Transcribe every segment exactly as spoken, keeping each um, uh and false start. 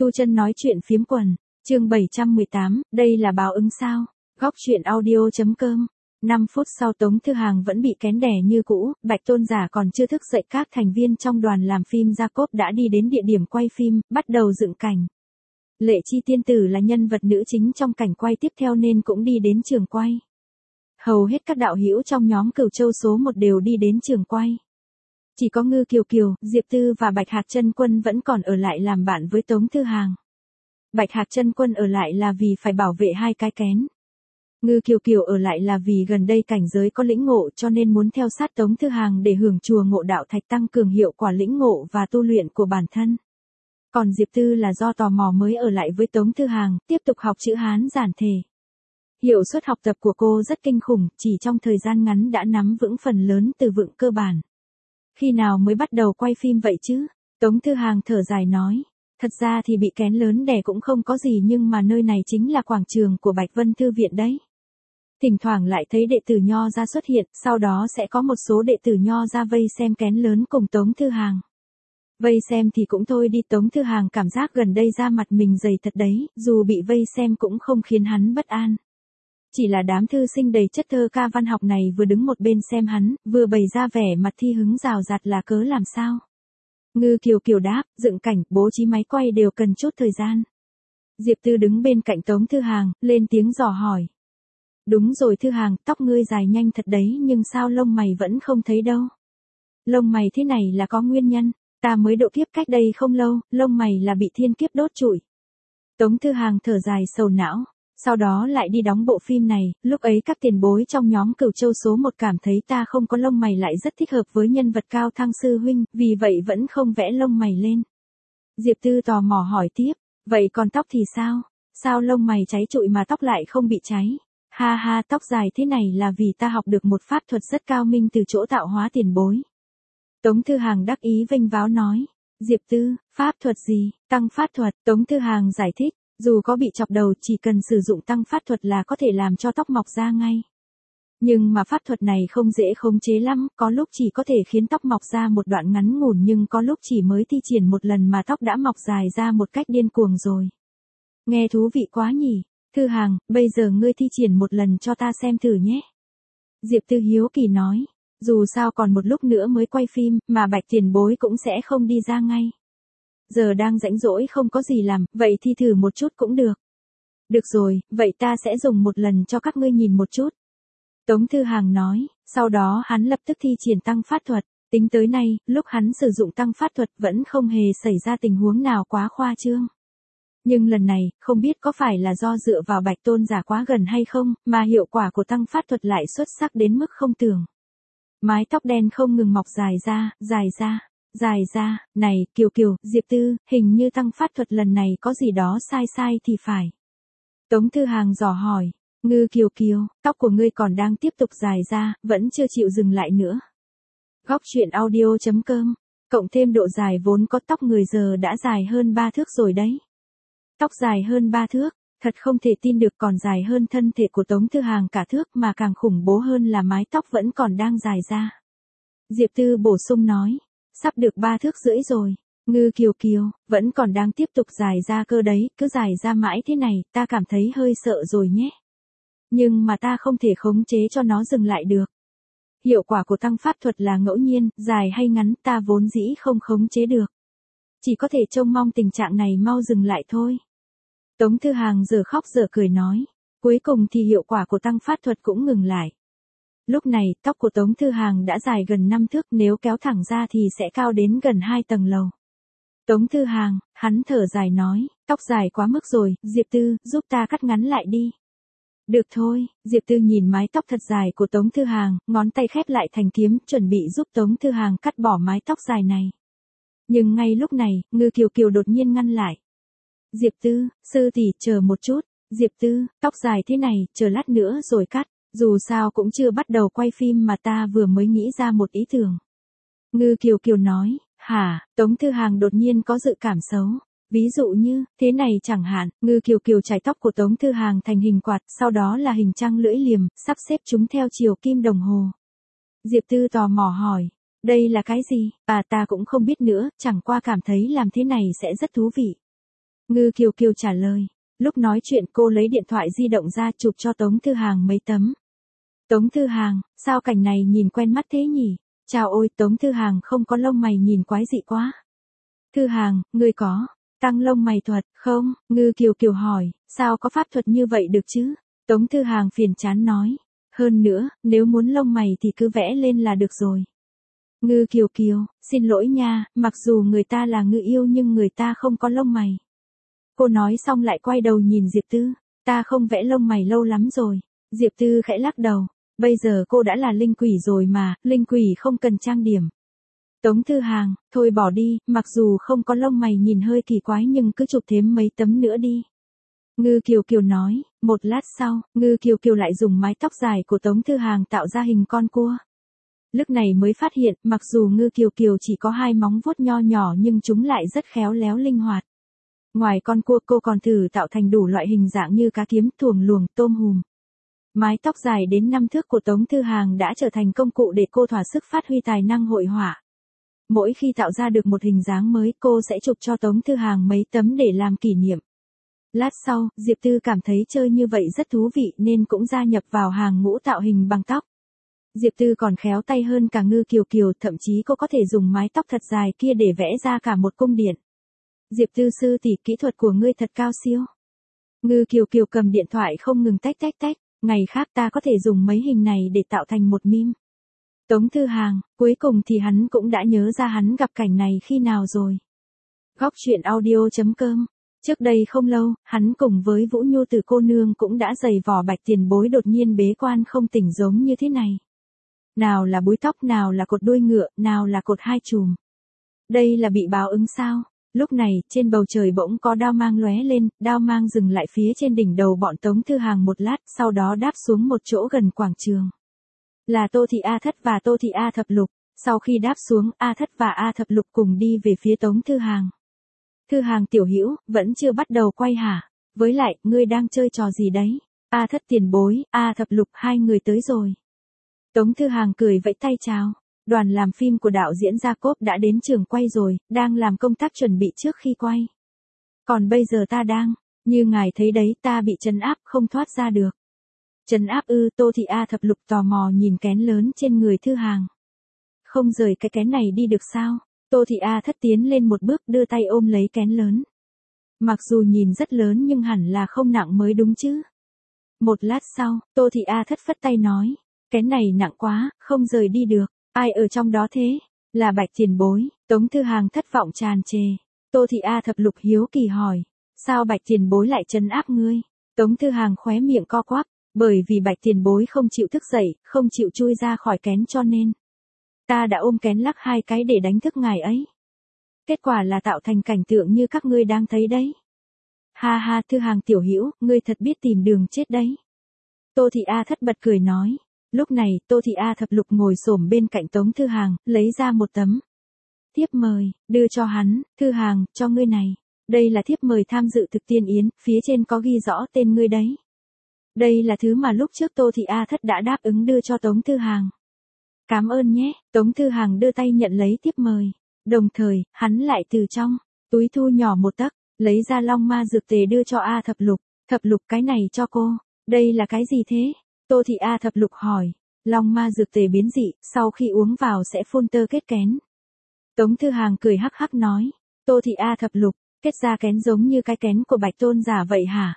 Tu Chân nói chuyện phiếm quần, chương bảy trăm mười tám, đây là báo ứng sao? Góc truyện audio.com. năm phút sau Tống Thư Hàng vẫn bị kén đẻ như cũ, Bạch Tôn Giả còn chưa thức dậy, các thành viên trong đoàn làm phim Jacob đã đi đến địa điểm quay phim, bắt đầu dựng cảnh. Lệ Chi tiên tử là nhân vật nữ chính trong cảnh quay tiếp theo nên cũng đi đến trường quay. Hầu hết các đạo hữu trong nhóm Cửu Châu số một đều đi đến trường quay. Chỉ có Ngư Kiều Kiều, Diệp Tư và Bạch Hạc Chân Quân vẫn còn ở lại làm bạn với Tống Thư Hàng. Bạch Hạc Chân Quân ở lại là vì phải bảo vệ hai cái kén. Ngư Kiều Kiều ở lại là vì gần đây cảnh giới có lĩnh ngộ cho nên muốn theo sát Tống Thư Hàng để hưởng chùa Ngộ Đạo Thạch tăng cường hiệu quả lĩnh ngộ và tu luyện của bản thân. Còn Diệp Tư là do tò mò mới ở lại với Tống Thư Hàng, tiếp tục học chữ Hán giản thể. Hiệu suất học tập của cô rất kinh khủng, chỉ trong thời gian ngắn đã nắm vững phần lớn từ vựng cơ bản. Khi nào mới bắt đầu quay phim vậy chứ? Tống Thư Hàng thở dài nói. Thật ra thì bị kén lớn đè cũng không có gì nhưng mà nơi này chính là quảng trường của Bạch Vân Thư Viện đấy. Thỉnh thoảng lại thấy đệ tử Nho ra xuất hiện, sau đó sẽ có một số đệ tử Nho ra vây xem kén lớn cùng Tống Thư Hàng. Vây xem thì cũng thôi đi, Tống Thư Hàng cảm giác gần đây da mặt mình dày thật đấy, dù bị vây xem cũng không khiến hắn bất an. Chỉ là đám thư sinh đầy chất thơ ca văn học này vừa đứng một bên xem hắn, vừa bày ra vẻ mặt thi hứng rào rạt là cớ làm sao. Ngư Kiều Kiều đáp, dựng cảnh, bố trí máy quay đều cần chút thời gian. Diệp Tư đứng bên cạnh Tống Thư Hàng, lên tiếng dò hỏi. Đúng rồi Thư Hàng, tóc ngươi dài nhanh thật đấy nhưng sao lông mày vẫn không thấy đâu. Lông mày thế này là có nguyên nhân, ta mới độ kiếp cách đây không lâu, lông mày là bị thiên kiếp đốt trụi. Tống Thư Hàng thở dài sầu não. Sau đó lại đi đóng bộ phim này, lúc ấy các tiền bối trong nhóm Cửu Châu số một cảm thấy ta không có lông mày lại rất thích hợp với nhân vật Cao Thăng sư huynh, vì vậy vẫn không vẽ lông mày lên. Diệp Tư tò mò hỏi tiếp, vậy còn tóc thì sao? Sao lông mày cháy trụi mà tóc lại không bị cháy? Ha ha, tóc dài thế này là vì ta học được một pháp thuật rất cao minh từ chỗ tạo hóa tiền bối. Tống Thư Hàng đắc ý vênh váo nói. Diệp Tư, pháp thuật gì? Tăng pháp thuật, Tống Thư Hàng giải thích. Dù có bị chọc đầu chỉ cần sử dụng tăng pháp thuật là có thể làm cho tóc mọc ra ngay. Nhưng mà pháp thuật này không dễ khống chế lắm, có lúc chỉ có thể khiến tóc mọc ra một đoạn ngắn ngủn nhưng có lúc chỉ mới thi triển một lần mà tóc đã mọc dài ra một cách điên cuồng rồi. Nghe thú vị quá nhỉ, Thư Hàng, bây giờ ngươi thi triển một lần cho ta xem thử nhé. Diệp Tư hiếu kỳ nói, dù sao còn một lúc nữa mới quay phim, mà Bạch tiền bối cũng sẽ không đi ra ngay. Giờ đang rảnh rỗi không có gì làm, vậy thì thử một chút cũng được. Được rồi, vậy ta sẽ dùng một lần cho các ngươi nhìn một chút. Tống Thư Hàng nói, sau đó hắn lập tức thi triển tăng pháp thuật, tính tới nay, lúc hắn sử dụng tăng pháp thuật vẫn không hề xảy ra tình huống nào quá khoa trương. Nhưng lần này, không biết có phải là do dựa vào Bạch Tôn Giả quá gần hay không, mà hiệu quả của tăng pháp thuật lại xuất sắc đến mức không tưởng. Mái tóc đen không ngừng mọc dài ra, dài ra. Dài ra, này, Kiều Kiều, Diệp Tư, hình như tăng pháp thuật lần này có gì đó sai sai thì phải. Tống Thư Hàng dò hỏi, Ngư Kiều Kiều, tóc của ngươi còn đang tiếp tục dài ra, vẫn chưa chịu dừng lại nữa. Góc truyện audio.com, cộng thêm độ dài vốn có tóc người giờ đã dài hơn ba thước rồi đấy. Tóc dài hơn ba thước, thật không thể tin được, còn dài hơn thân thể của Tống Thư Hàng cả thước, mà càng khủng bố hơn là mái tóc vẫn còn đang dài ra. Diệp Tư bổ sung nói. Sắp được ba thước rưỡi rồi, Ngư Kiều Kiều, vẫn còn đang tiếp tục dài ra cơ đấy, cứ dài ra mãi thế này, ta cảm thấy hơi sợ rồi nhé. Nhưng mà ta không thể khống chế cho nó dừng lại được. Hiệu quả của tăng pháp thuật là ngẫu nhiên, dài hay ngắn ta vốn dĩ không khống chế được. Chỉ có thể trông mong tình trạng này mau dừng lại thôi. Tống Thư Hàng giờ khóc giờ cười nói, cuối cùng thì hiệu quả của tăng pháp thuật cũng ngừng lại. Lúc này, tóc của Tống Thư Hàng đã dài gần năm thước, nếu kéo thẳng ra thì sẽ cao đến gần hai tầng lầu. Tống Thư Hàng, hắn thở dài nói, tóc dài quá mức rồi, Diệp Tư, giúp ta cắt ngắn lại đi. Được thôi, Diệp Tư nhìn mái tóc thật dài của Tống Thư Hàng, ngón tay khép lại thành kiếm, chuẩn bị giúp Tống Thư Hàng cắt bỏ mái tóc dài này. Nhưng ngay lúc này, Ngư Kiều Kiều đột nhiên ngăn lại. Diệp Tư, sư tỷ, chờ một chút, Diệp Tư, tóc dài thế này, chờ lát nữa rồi cắt. Dù sao cũng chưa bắt đầu quay phim mà ta vừa mới nghĩ ra một ý tưởng. Ngư Kiều Kiều nói, hả, Tống Thư Hàng đột nhiên có dự cảm xấu. Ví dụ như, thế này chẳng hạn, Ngư Kiều Kiều chải tóc của Tống Thư Hàng thành hình quạt, sau đó là hình trăng lưỡi liềm, sắp xếp chúng theo chiều kim đồng hồ. Diệp Tư tò mò hỏi, đây là cái gì? À ta cũng không biết nữa, chẳng qua cảm thấy làm thế này sẽ rất thú vị. Ngư Kiều Kiều trả lời. Lúc nói chuyện cô lấy điện thoại di động ra chụp cho Tống Thư Hàng mấy tấm. Tống Thư Hàng, sao cảnh này nhìn quen mắt thế nhỉ? Chào ôi, Tống Thư Hàng không có lông mày nhìn quái dị quá. Thư Hàng, ngươi có tăng lông mày thuật không? Ngư Kiều Kiều hỏi, sao có pháp thuật như vậy được chứ? Tống Thư Hàng phiền chán nói. Hơn nữa, nếu muốn lông mày thì cứ vẽ lên là được rồi. Ngư Kiều Kiều, xin lỗi nha, mặc dù người ta là ngư yêu nhưng người ta không có lông mày. Cô nói xong lại quay đầu nhìn Diệp Tư, ta không vẽ lông mày lâu lắm rồi. Diệp Tư khẽ lắc đầu, bây giờ cô đã là linh quỷ rồi mà, linh quỷ không cần trang điểm. Tống Thư Hàng, thôi bỏ đi, mặc dù không có lông mày nhìn hơi kỳ quái nhưng cứ chụp thêm mấy tấm nữa đi. Ngư Kiều Kiều nói, một lát sau, Ngư Kiều Kiều lại dùng mái tóc dài của Tống Thư Hàng tạo ra hình con cua. Lúc này mới phát hiện, mặc dù Ngư Kiều Kiều chỉ có hai móng vuốt nho nhỏ nhưng chúng lại rất khéo léo linh hoạt. Ngoài con cua cô còn thử tạo thành đủ loại hình dạng như cá kiếm, thuồng luồng, tôm hùm. Mái tóc dài đến năm thước của Tống Thư Hàng đã trở thành công cụ để cô thỏa sức phát huy tài năng hội họa. Mỗi khi tạo ra được một hình dáng mới cô sẽ chụp cho Tống Thư Hàng mấy tấm để làm kỷ niệm. Lát sau, Diệp Tư cảm thấy chơi như vậy rất thú vị nên cũng gia nhập vào hàng ngũ tạo hình bằng tóc. Diệp Tư còn khéo tay hơn cả Ngư Kiều Kiều, thậm chí cô có thể dùng mái tóc thật dài kia để vẽ ra cả một cung điện. Diệp Tư sư tỷ, kỹ thuật của ngươi thật cao siêu. Ngư Kiều Kiều cầm điện thoại không ngừng tách tách tách, ngày khác ta có thể dùng mấy hình này để tạo thành một meme. Tống Thư Hàng, cuối cùng thì hắn cũng đã nhớ ra hắn gặp cảnh này khi nào rồi. Góc truyện audio chấm com. Trước đây không lâu, hắn cùng với Vũ Nhu Từ cô nương cũng đã giày vò Bạch Tiền Bối đột nhiên bế quan không tỉnh giống như thế này. Nào là búi tóc, nào là cột đuôi ngựa, nào là cột hai chùm. Đây là bị báo ứng sao? Lúc này, trên bầu trời bỗng có đao mang lóe lên, đao mang dừng lại phía trên đỉnh đầu bọn Tống Thư Hàng một lát, sau đó đáp xuống một chỗ gần quảng trường. Là Tô Thị A Thất và Tô Thị A Thập Lục. Sau khi đáp xuống, A Thất và A Thập Lục cùng đi về phía Tống Thư Hàng. Thư Hàng tiểu hữu, vẫn chưa bắt đầu quay hả? Với lại, ngươi đang chơi trò gì đấy? A Thất tiền bối, A Thập Lục, hai người tới rồi. Tống Thư Hàng cười vẫy tay chào. Đoàn làm phim của đạo diễn Jacob đã đến trường quay rồi, đang làm công tác chuẩn bị trước khi quay. Còn bây giờ ta đang, như ngài thấy đấy, ta bị trấn áp không thoát ra được. Trấn áp ư? Tô Thị A Thập Lục tò mò nhìn kén lớn trên người Thư Hàng. Không rời cái kén này đi được sao? Tô Thị A Thất tiến lên một bước đưa tay ôm lấy kén lớn. Mặc dù nhìn rất lớn nhưng hẳn là không nặng mới đúng chứ. Một lát sau, Tô Thị A Thất phất tay nói, kén này nặng quá, không rời đi được. Ai ở trong đó thế? Là Bạch Tiền Bối. Tống Thư Hàng thất vọng tràn trề. Tô Thị A Thập Lục hiếu kỳ hỏi, sao Bạch Tiền Bối lại trấn áp ngươi? Tống Thư Hàng khóe miệng co quắp, bởi vì Bạch Tiền Bối không chịu thức dậy, không chịu chui ra khỏi kén cho nên ta đã ôm kén lắc hai cái để đánh thức ngài ấy. Kết quả là tạo thành cảnh tượng như các ngươi đang thấy đấy. Ha ha, Thư Hàng tiểu hữu, ngươi thật biết tìm đường chết đấy. Tô Thị A Thất bật cười nói. Lúc này, Tô Thị A Thập Lục ngồi xổm bên cạnh Tống Thư Hàng, lấy ra một tấm thiếp mời, đưa cho hắn. Thư Hàng, cho ngươi này. Đây là thiếp mời tham dự thực tiên yến, phía trên có ghi rõ tên ngươi đấy. Đây là thứ mà lúc trước Tô Thị A Thất đã đáp ứng đưa cho Tống Thư Hàng. Cảm ơn nhé. Tống Thư Hàng đưa tay nhận lấy thiếp mời. Đồng thời, hắn lại từ trong túi thu nhỏ một tấc, lấy ra long ma dược tề đưa cho A Thập Lục. Thập Lục, cái này cho cô. Đây là cái gì thế? Tô Thị A Thập Lục hỏi. Long ma dược tề biến dị, sau khi uống vào sẽ phun tơ kết kén. Tống Thư Hàng cười hắc hắc nói. Tô Thị A Thập Lục, kết ra kén giống như cái kén của Bạch Tôn giả vậy hả?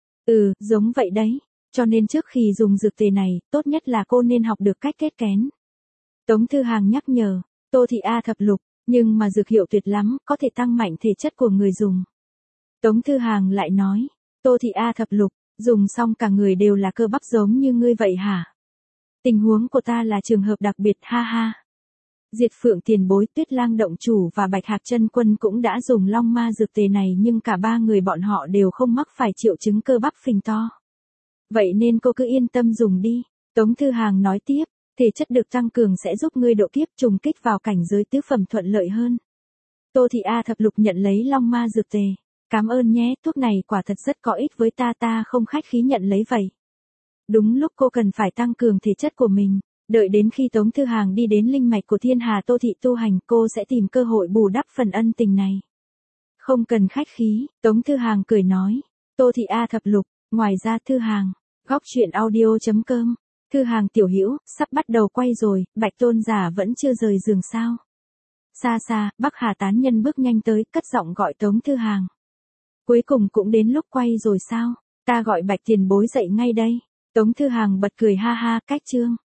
Ừ, giống vậy đấy. Cho nên trước khi dùng dược tề này, tốt nhất là cô nên học được cách kết kén. Tống Thư Hàng nhắc nhở. Tô Thị A Thập Lục, nhưng mà dược hiệu tuyệt lắm, có thể tăng mạnh thể chất của người dùng. Tống Thư Hàng lại nói. Tô Thị A Thập Lục, dùng xong cả người đều là cơ bắp giống như ngươi vậy hả? Tình huống của ta là trường hợp đặc biệt, ha ha. Diệt Phượng tiền bối, Tuyết Lang động chủ và Bạch Hạc chân quân cũng đã dùng long ma dược tề này nhưng cả ba người bọn họ đều không mắc phải triệu chứng cơ bắp phình to. Vậy nên cô cứ yên tâm dùng đi. Tống Thư Hàng nói tiếp, thể chất được tăng cường sẽ giúp ngươi độ kiếp trùng kích vào cảnh giới tứ phẩm thuận lợi hơn. Tô Thị A Thập Lục nhận lấy long ma dược tề. Cảm ơn nhé, thuốc này quả thật rất có ích với ta, ta không khách khí nhận lấy vậy. Đúng lúc cô cần phải tăng cường thể chất của mình. Đợi đến khi Tống Thư Hàng đi đến linh mạch của Thiên Hà Tô Thị tu hành, cô sẽ tìm cơ hội bù đắp phần ân tình này. Không cần khách khí, Tống Thư Hàng cười nói. Tô Thị A thập lục, ngoài ra Thư Hàng, góc truyện audio.com. Thư Hàng tiểu hữu, sắp bắt đầu quay rồi, Bạch Tôn giả vẫn chưa rời giường sao? Xa xa, Bắc Hà tán nhân bước nhanh tới, cất giọng gọi Tống Thư Hàng. Cuối cùng cũng đến lúc quay rồi sao? Ta gọi Bạch tiền bối dậy ngay đây. Tống Thư Hàng bật cười ha ha, cách chương.